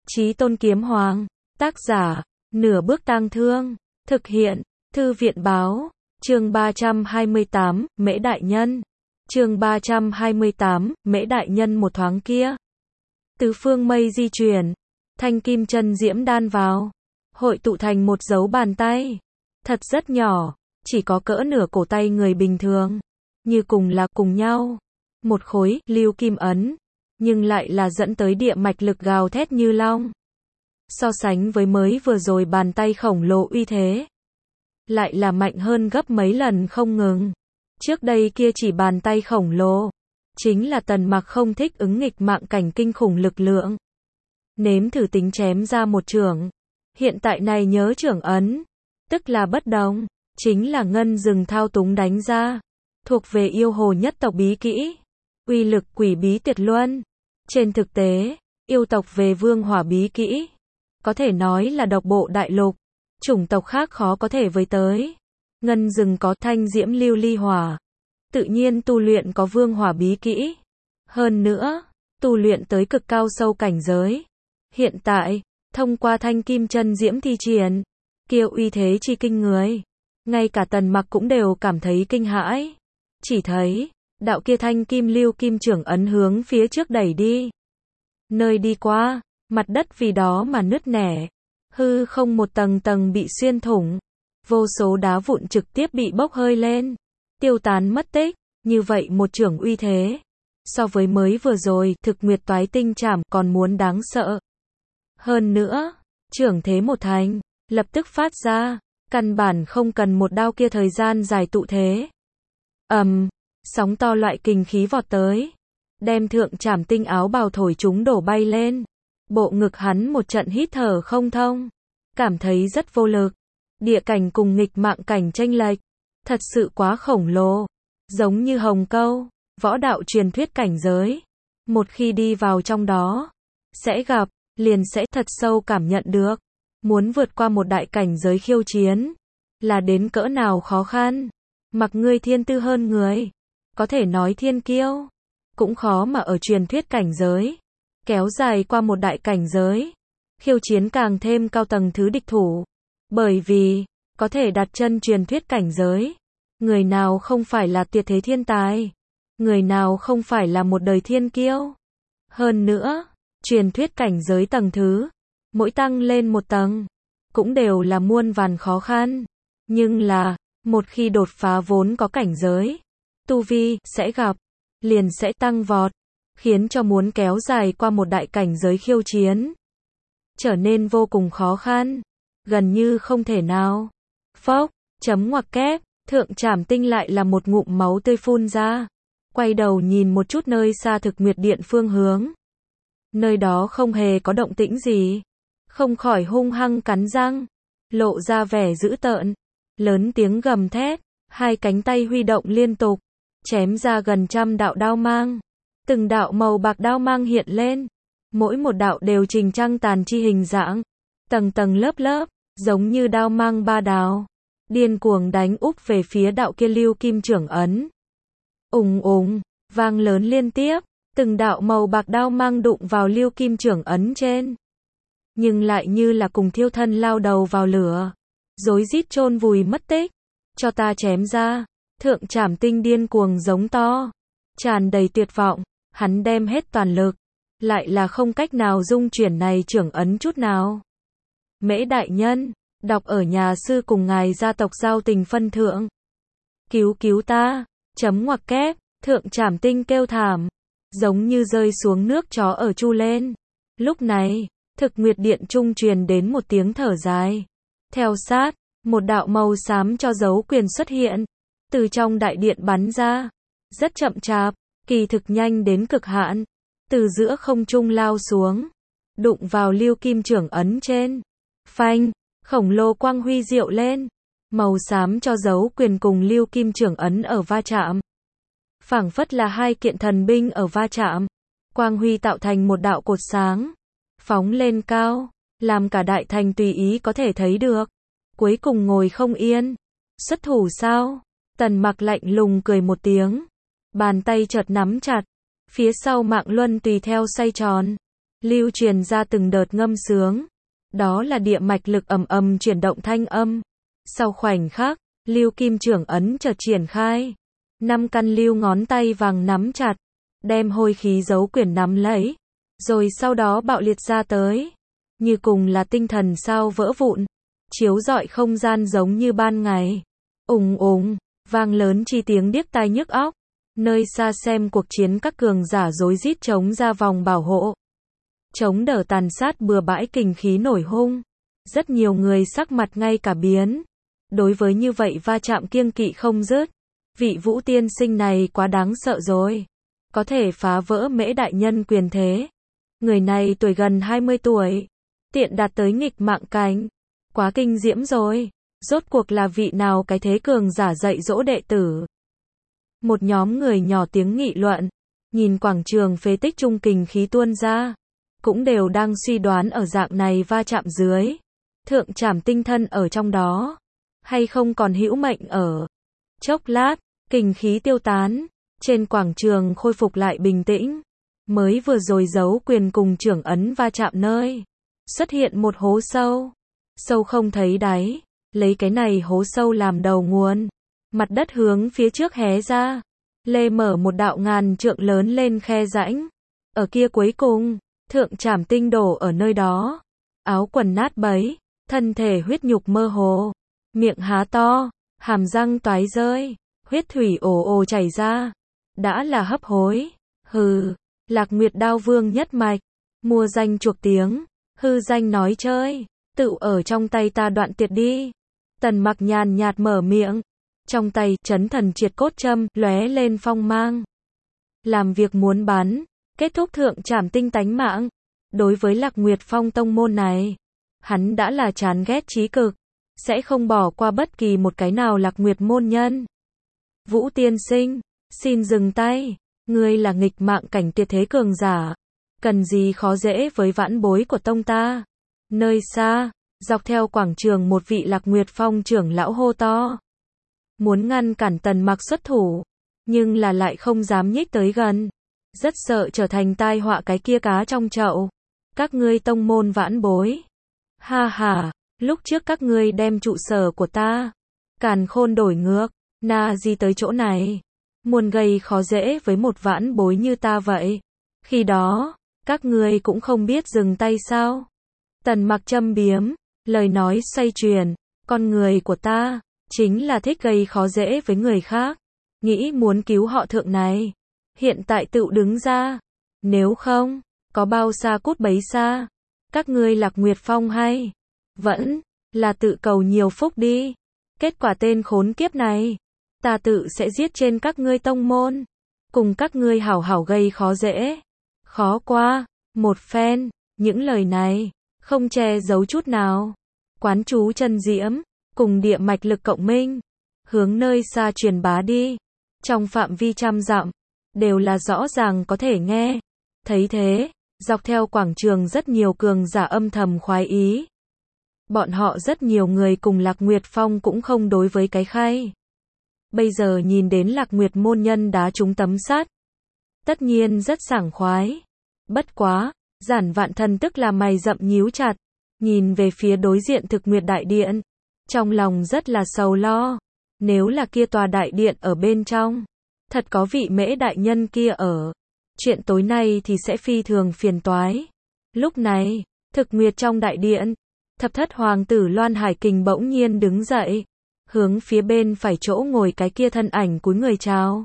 Chí Tôn Kiếm Hoàng. Tác giả, Nửa Bước Tang Thương. Thực hiện, Thư viện Báo. Chương 328, Mễ Đại Nhân. Chương 328, Mễ Đại Nhân. Một thoáng kia, tứ phương mây di chuyển, thanh kim chân diễm đan vào, hội tụ thành một dấu bàn tay. Thật rất nhỏ, chỉ có cỡ nửa cổ tay người bình thường, như cùng là cùng nhau. Một khối, lưu kim ấn, nhưng lại là dẫn tới địa mạch lực gào thét như long. So sánh với mới vừa rồi bàn tay khổng lồ uy thế, lại là mạnh hơn gấp mấy lần không ngừng. Trước đây kia chỉ bàn tay khổng lồ, chính là Tần Mặc không thích ứng nghịch mạng cảnh kinh khủng lực lượng. Nếm thử tính chém ra một chưởng. Hiện tại này nhớ chưởng ấn, tức là bất đồng, chính là ngân rừng thao túng đánh ra, thuộc về yêu hồ nhất tộc bí kỹ, uy lực quỷ bí tuyệt luân. Trên thực tế, yêu tộc về vương hỏa bí kỹ, có thể nói là độc bộ đại lục, chủng tộc khác khó có thể với tới. Ngân rừng có thanh diễm lưu ly hỏa, tự nhiên tu luyện có vương hỏa bí kỹ. Hơn nữa, tu luyện tới cực cao sâu cảnh giới. Hiện tại, thông qua thanh kim chân diễm thi triển, kia uy thế chi kinh người, ngay cả Tần Mặc cũng đều cảm thấy kinh hãi. Chỉ thấy, đạo kia thanh kim lưu kim chưởng ấn hướng phía trước đẩy đi. Nơi đi qua, mặt đất vì đó mà nứt nẻ, hư không một tầng tầng bị xuyên thủng, vô số đá vụn trực tiếp bị bốc hơi lên, tiêu tán mất tích. Như vậy một chưởng uy thế, so với mới vừa rồi thực nguyệt toái tinh trảm còn muốn đáng sợ. Hơn nữa, chưởng thế một thành, lập tức phát ra, căn bản không cần một đao kia thời gian dài tụ thế. Sóng to loại kình khí vọt tới, đem thượng trảm tinh áo bào thổi chúng đổ bay lên. Bộ ngực hắn một trận hít thở không thông, cảm thấy rất vô lực. Địa cảnh cùng nghịch mạng cảnh chênh lệch, thật sự quá khổng lồ, giống như hồng câu, võ đạo truyền thuyết cảnh giới. Một khi đi vào trong đó, sẽ gặp, liền sẽ thật sâu cảm nhận được, muốn vượt qua một đại cảnh giới khiêu chiến, là đến cỡ nào khó khăn. Mặc ngươi thiên tư hơn người, có thể nói thiên kiêu, cũng khó mà ở truyền thuyết cảnh giới, kéo dài qua một đại cảnh giới, khiêu chiến càng thêm cao tầng thứ địch thủ. Bởi vì, có thể đặt chân truyền thuyết cảnh giới, người nào không phải là tuyệt thế thiên tài, người nào không phải là một đời thiên kiêu. Hơn nữa, truyền thuyết cảnh giới tầng thứ, mỗi tăng lên một tầng, cũng đều là muôn vàn khó khăn. Nhưng là, một khi đột phá vốn có cảnh giới, tu vi sẽ gặp, liền sẽ tăng vọt, khiến cho muốn kéo dài qua một đại cảnh giới khiêu chiến, trở nên vô cùng khó khăn, gần như không thể nào. Phốc, chấm ngoặc kép, thượng trảm tinh lại là một ngụm máu tươi phun ra, quay đầu nhìn một chút nơi xa thực nguyệt điện phương hướng. Nơi đó không hề có động tĩnh gì, không khỏi hung hăng cắn răng, lộ ra vẻ dữ tợn, lớn tiếng gầm thét, hai cánh tay huy động liên tục, chém ra gần trăm đạo đao mang. Từng đạo màu bạc đao mang hiện lên, mỗi một đạo đều trình trăng tàn chi hình dạng, tầng tầng lớp lớp, giống như đao mang ba đào, điên cuồng đánh úp về phía đạo kia lưu kim chưởng ấn. Ùng ùng, vang lớn liên tiếp, từng đạo màu bạc đao mang đụng vào lưu kim chưởng ấn trên, nhưng lại như là cùng thiêu thân lao đầu vào lửa, rối rít chôn vùi mất tích. Cho ta chém ra! Thượng trảm tinh điên cuồng giống to, tràn đầy tuyệt vọng, hắn đem hết toàn lực, lại là không cách nào dung chuyển này chưởng ấn chút nào. Mễ đại nhân, đọc ở nhà sư cùng ngài gia tộc giao tình phân thượng. Cứu cứu ta! Chấm ngoặc kép, thượng trảm tinh kêu thảm, giống như rơi xuống nước chó ở chu lên. Lúc này, thực nguyệt điện trung truyền đến một tiếng thở dài. Theo sát, một đạo màu xám cho dấu quyền xuất hiện, từ trong đại điện bắn ra, rất chậm chạp, kỳ thực nhanh đến cực hạn, từ giữa không trung lao xuống, đụng vào lưu kim chưởng ấn trên. Phanh, khổng lồ quang huy diệu lên, màu xám cho dấu quyền cùng lưu kim chưởng ấn ở va chạm, phảng phất là hai kiện thần binh ở va chạm. Quang huy tạo thành một đạo cột sáng, phóng lên cao, làm cả đại thành tùy ý có thể thấy được. Cuối cùng ngồi không yên, xuất thủ sao? Tần Mặc lạnh lùng cười một tiếng, bàn tay chợt nắm chặt, phía sau mạng luân tùy theo xoay tròn, lưu truyền ra từng đợt ngâm sướng. Đó là địa mạch lực ầm ầm chuyển động thanh âm. Sau khoảnh khắc, lưu kim trưởng ấn chợt triển khai. 5 căn lưu ngón tay vàng nắm chặt, đem hôi khí giấu quyển nắm lấy, rồi sau đó bạo liệt ra tới. Như cùng là tinh thần sao vỡ vụn, chiếu rọi không gian giống như ban ngày. Ùng ùng, vang lớn chi tiếng điếc tai nhức óc. Nơi xa xem cuộc chiến các cường giả rối rít chống ra vòng bảo hộ. Chống đỡ tàn sát bừa bãi kình khí nổi hung. Rất nhiều người sắc mặt ngay cả biến. Đối với như vậy va chạm kiêng kỵ không dứt. Vị Vũ tiên sinh này quá đáng sợ rồi. Có thể phá vỡ Mễ đại nhân quyền thế. Người này tuổi gần 20 tuổi. Tiện đạt tới nghịch mạng cảnh. Quá kinh diễm rồi. Rốt cuộc là vị nào cái thế cường giả dạy dỗ đệ tử. Một nhóm người nhỏ tiếng nghị luận. Nhìn quảng trường phế tích trung kình khí tuôn ra. Cũng đều đang suy đoán ở dạng này va chạm dưới. Thượng trảm tinh thân ở trong đó. Hay không còn hữu mệnh ở. Chốc lát, kình khí tiêu tán. Trên quảng trường khôi phục lại bình tĩnh. Mới vừa rồi giấu quyền cùng trưởng ấn va chạm nơi. Xuất hiện một hố sâu. Sâu không thấy đáy. Lấy cái này hố sâu làm đầu nguồn. Mặt đất hướng phía trước hé ra. Lê mở một đạo ngàn trượng lớn lên khe rãnh. Ở kia cuối cùng, thượng trảm tinh đổ ở nơi đó. Áo quần nát bấy, thân thể huyết nhục mơ hồ. Miệng há to, hàm răng toái rơi, huyết thủy ồ ồ chảy ra. Đã là hấp hối. Hừ, Lạc Nguyệt Đao Vương nhất mạch. Mua danh chuộc tiếng, hư danh nói chơi. Tự ở trong tay ta đoạn tiệt đi. Tần Mặc nhàn nhạt mở miệng. Trong tay, chấn thần triệt cốt châm, lóe lên phong mang. Làm việc muốn bắn, kết thúc thượng trảm tinh tánh mạng. Đối với Lạc Nguyệt Phong tông môn này, hắn đã là chán ghét chí cực. Sẽ không bỏ qua bất kỳ một cái nào Lạc Nguyệt môn nhân. Vũ tiên sinh, xin dừng tay. Ngươi là nghịch mạng cảnh tuyệt thế cường giả. Cần gì khó dễ với vãn bối của tông ta. Nơi xa, dọc theo quảng trường một vị Lạc Nguyệt Phong trưởng lão hô to. Muốn ngăn cản Tần Mặc xuất thủ, nhưng là lại không dám nhích tới gần. Rất sợ trở thành tai họa cái kia cá trong chậu. Các ngươi tông môn vãn bối. Ha ha, lúc trước các ngươi đem trụ sở của ta. Càn khôn đổi ngược, na gì tới chỗ này. Muốn gây khó dễ với một vãn bối như ta vậy. Khi đó, các ngươi cũng không biết dừng tay sao. Tần Mặc châm biếm, lời nói xoay chuyển. Con người của ta chính là thích gây khó dễ với người khác. Nghĩ muốn cứu họ thượng này. Hiện tại tự đứng ra. Nếu không, có bao xa cút bấy xa. Các ngươi Lạc Nguyệt Phong hay vẫn là tự cầu nhiều phúc đi. Kết quả tên khốn kiếp này, ta tự sẽ giết trên các ngươi tông môn. Cùng các ngươi hảo hảo gây khó dễ. Khó qua, một phen, những lời này, không che giấu chút nào. Quán chú chân diễm, cùng địa mạch lực cộng minh, hướng nơi xa truyền bá đi. Trong phạm vi trăm dặm, đều là rõ ràng có thể nghe. Thấy thế, dọc theo quảng trường rất nhiều cường giả âm thầm khoái ý. Bọn họ rất nhiều người cùng Lạc Nguyệt Phong cũng không đối với cái khay. Bây giờ nhìn đến Lạc Nguyệt môn nhân đá trúng tấm sắt. Tất nhiên rất sảng khoái. Bất quá, Giản Vạn Thần tức là mày rậm nhíu chặt. Nhìn về phía đối diện Thực Nguyệt Đại Điện. Trong lòng rất là sầu lo. Nếu là kia tòa đại điện ở bên trong, thật có vị Mễ đại nhân kia ở. Chuyện tối nay thì sẽ phi thường phiền toái. Lúc này, Thực Nguyệt trong đại điện, Thập Thất hoàng tử Loan Hải Kình bỗng nhiên đứng dậy, hướng phía bên phải chỗ ngồi cái kia thân ảnh cúi người chào.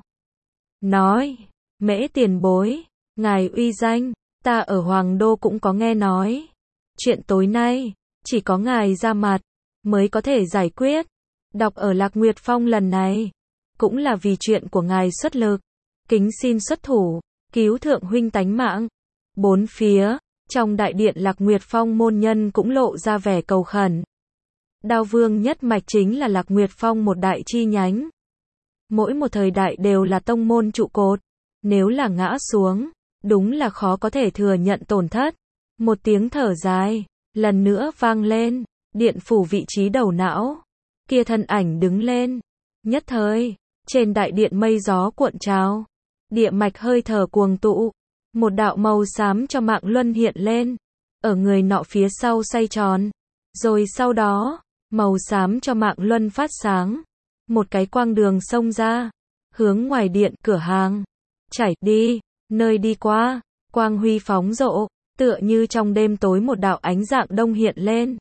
Nói, Mễ tiền bối, ngài uy danh, ta ở Hoàng Đô cũng có nghe nói. Chuyện tối nay, chỉ có ngài ra mặt, mới có thể giải quyết. Đọc ở Lạc Nguyệt Phong lần này, cũng là vì chuyện của ngài xuất lực. Kính xin xuất thủ, cứu thượng huynh tánh mạng. Bốn phía, trong đại điện Lạc Nguyệt Phong môn nhân cũng lộ ra vẻ cầu khẩn. Đao Vương nhất mạch chính là Lạc Nguyệt Phong một đại chi nhánh. Mỗi một thời đại đều là tông môn trụ cột. Nếu là ngã xuống, đúng là khó có thể thừa nhận tổn thất. Một tiếng thở dài, lần nữa vang lên, điện phủ vị trí đầu não. Kia thân ảnh đứng lên. Nhất thời, trên đại điện mây gió cuộn trào. Địa mạch hơi thở cuồng tụ. một đạo màu xám cho mạng luân hiện lên, ở người nọ phía sau xoay tròn. Rồi sau đó, màu xám cho mạng luân phát sáng, một cái quang đường xông ra, hướng ngoài điện cửa hàng, chảy đi, nơi đi qua, quang huy phóng rộ, tựa như trong đêm tối một đạo ánh dạng đông hiện lên.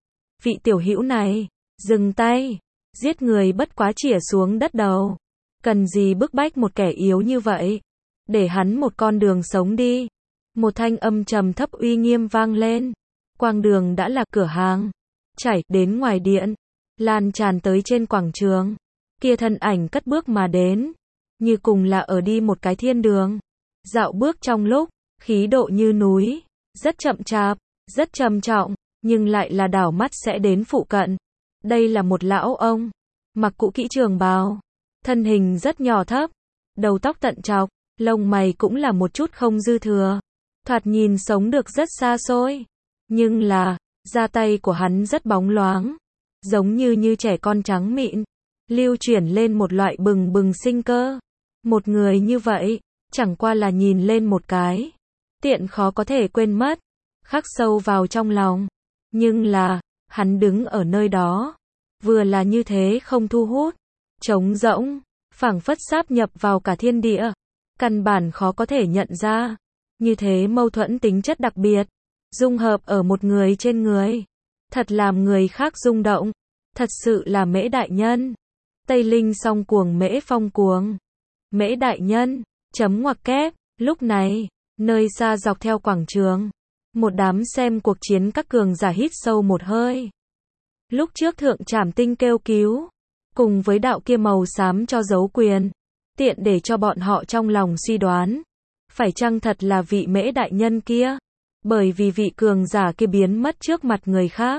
Vị tiểu hữu này, dừng tay, giết người bất quá chĩa xuống đất đầu. Cần gì bức bách một kẻ yếu như vậy? Để hắn một con đường sống đi. Một thanh âm trầm thấp uy nghiêm vang lên. Quang đường đã là cửa hàng, chảy đến ngoài điện, lan tràn tới trên quảng trường. Kia thân ảnh cất bước mà đến, như cùng là ở đi một cái thiên đường. Dạo bước trong lúc, khí độ như núi, rất chậm chạp, rất trầm trọng, nhưng lại là đảo mắt sẽ đến phụ cận. Đây là một lão ông, mặc cũ kỹ trường bào, thân hình rất nhỏ thấp, đầu tóc tận trọc, lông mày cũng là một chút không dư thừa. Thoạt nhìn sống được rất xa xôi, nhưng là, da tay của hắn rất bóng loáng, giống như trẻ con trắng mịn, lưu chuyển lên một loại bừng bừng sinh cơ. Một người như vậy, chẳng qua là nhìn lên một cái, tiện khó có thể quên mất, khắc sâu vào trong lòng. Nhưng là, hắn đứng ở nơi đó, vừa là như thế không thu hút, trống rỗng, phảng phất sáp nhập vào cả thiên địa, căn bản khó có thể nhận ra. Như thế mâu thuẫn tính chất đặc biệt, dung hợp ở một người trên người, thật làm người khác rung động, thật sự là Mễ đại nhân. Tây Linh song cuồng Mễ phong cuồng. Mễ đại nhân, chấm ngoặc kép, lúc này, nơi xa dọc theo quảng trường, một đám xem cuộc chiến các cường giả hít sâu một hơi. Lúc trước thượng trảm tinh kêu cứu, cùng với đạo kia màu xám cho dấu quyền, tiện để cho bọn họ trong lòng suy đoán, phải chăng thật là vị Mễ đại nhân kia, bởi vì vị cường giả kia biến mất trước mặt người khác.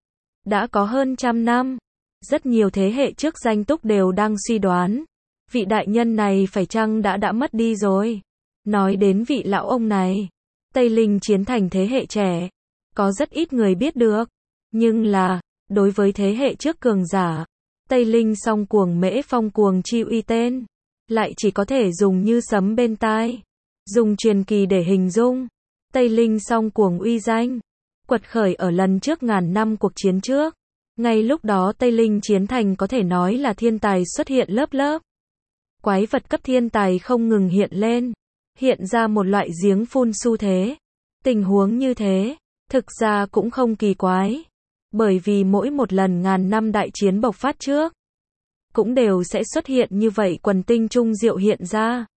Đã có hơn 100 năm, rất nhiều thế hệ trước danh túc đều đang suy đoán, vị đại nhân này phải chăng đã mất đi rồi. Nói đến vị lão ông này, Tây Linh chiến thành thế hệ trẻ, có rất ít người biết được, nhưng là, đối với thế hệ trước cường giả, Tây Linh song cuồng Mễ phong cuồng chi uy tên, lại chỉ có thể dùng như sấm bên tai, dùng truyền kỳ để hình dung. Tây Linh song cuồng uy danh, quật khởi ở lần trước ngàn năm cuộc chiến trước. Ngay lúc đó Tây Linh chiến thành có thể nói là thiên tài xuất hiện lớp lớp. Quái vật cấp thiên tài không ngừng hiện ra một loại giếng phun xu thế. Tình huống như thế, thực ra cũng không kỳ quái, bởi vì mỗi một lần ngàn năm đại chiến bộc phát trước, cũng đều sẽ xuất hiện như vậy quần tinh trung diệu hiện ra.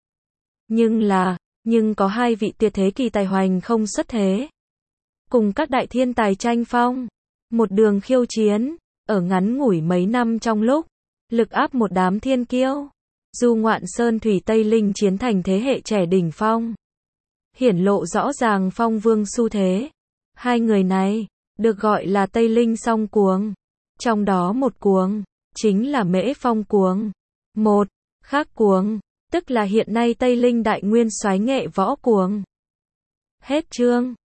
Nhưng có hai vị tuyệt thế kỳ tài hoành không xuất thế, cùng các đại thiên tài tranh phong, một đường khiêu chiến, ở ngắn ngủi mấy năm trong lúc, lực áp một đám thiên kiêu. Du ngoạn sơn thủy Tây Linh chiến thành thế hệ trẻ đỉnh phong, hiển lộ rõ ràng phong vương xu thế. Hai người này, được gọi là Tây Linh song cuồng. Trong đó một cuồng, chính là Mễ phong cuồng. Một, khác cuồng, tức là hiện nay Tây Linh đại nguyên soái nghệ võ cuồng. Hết chương.